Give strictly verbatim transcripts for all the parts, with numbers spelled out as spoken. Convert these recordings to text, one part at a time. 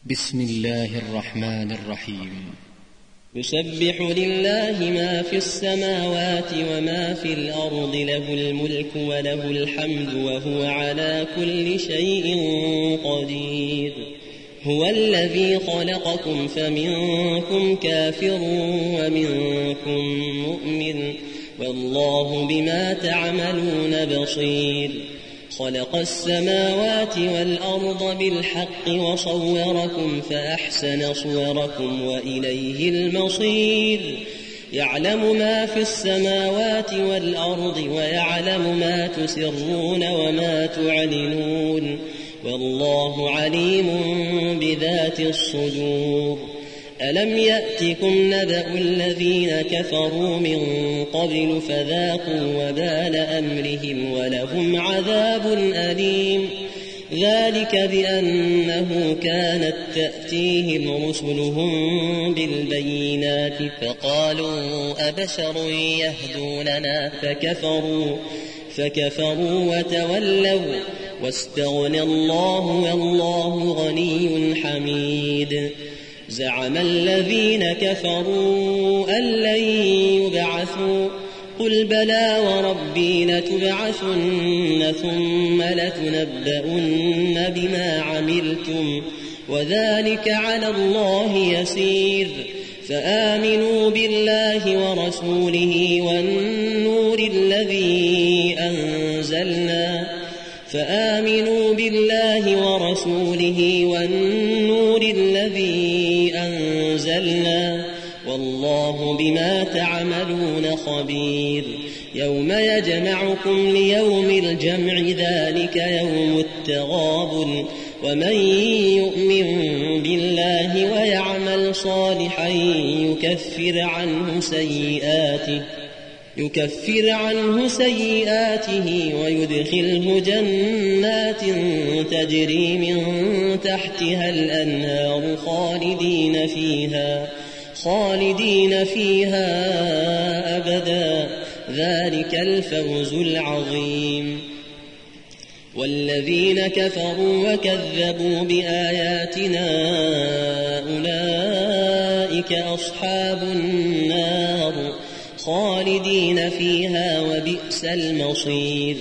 بسم الله الرحمن الرحيم. يسبح لله ما في السماوات وما في الأرض، له الملك وله الحمد وهو على كل شيء قدير. هو الذي خلقكم فمنكم كافر ومنكم مؤمن، والله بما تعملون بصير. خلق السماوات والأرض بالحق وصوركم فأحسن صوركم وإليه المصير. يعلم ما في السماوات والأرض ويعلم ما تسرون وما تعلنون، والله عليم بذات الصدور. ألم يأتكم نبأ الذين كفروا من قبل فذاقوا وبال أمرهم ولهم عذاب أليم. ذلك بأنه كانت تأتيهم رسلهم بالبينات فقالوا أبشر يهدوننا فكفروا فكفروا وتولوا واستغنى الله والله غني حميد. زعم الذين كفروا أن لن يبعثوا، قل بلى وربي لتبعثن ثم لتنبؤن بما عملتم وذلك على الله يسير. فآمنوا بالله ورسوله والنور الذي أنزلنا فآمنوا بالله ورسوله والنور الذي أنزلنا والله بما تعملون خبير. يوم يجمعكم ليوم الجمع ذلك يوم التغابن، ومن يؤمن بالله ويعمل صالحا يكفر عنه سيئاته يكفر عنه سيئاته ويدخله جنات تجري من تحتها الأنهار خالدين فيها خالدين فيها أبدا، ذلك الفوز العظيم. والذين كفروا وكذبوا بآياتنا أولئك أصحاب النار خالدين فيها وبئس المصير.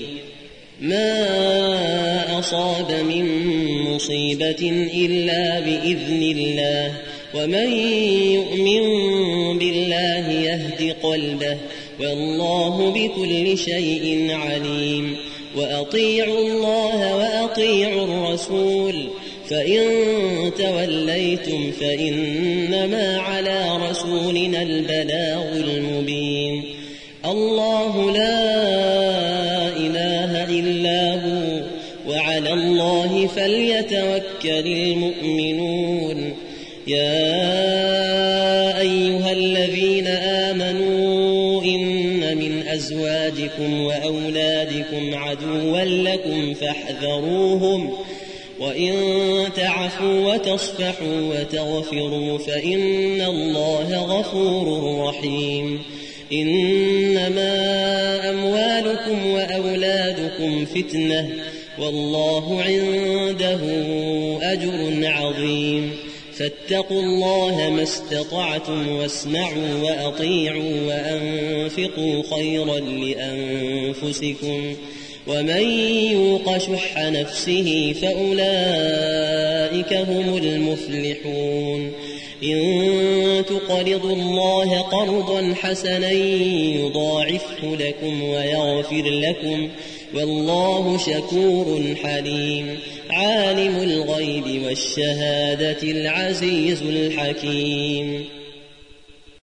ما أصاب من مصيبة إلا بإذن الله، ومن يؤمن بالله يهد قلبه، والله بكل شيء عليم. وأطيعوا الله وأطيعوا الرسول، فإن توليتم فإنما على رسولنا البلاغ المبين. الله لا إله إلا هو، وعلى الله فليتوكل المؤمنون. يا أيها الذين آمنوا إن من أزواجكم وأولادكم عدوا لكم فاحذروهم، وإن تعفوا وتصفحوا وتغفروا فإن الله غفور رحيم. إنما أموالكم وأولادكم فتنة، والله عنده أجر عظيم. فاتقوا الله ما استطعتم واسمعوا وأطيعوا وأنفقوا خيرا لأنفسكم، ومن يوق شح نفسه فأولئك هم المفلحون. إن تقرضوا الله قرضا حسنا يضاعفه لكم ويغفر لكم، والله شكور حليم. عالم الغيب والشهادة العزيز الحكيم.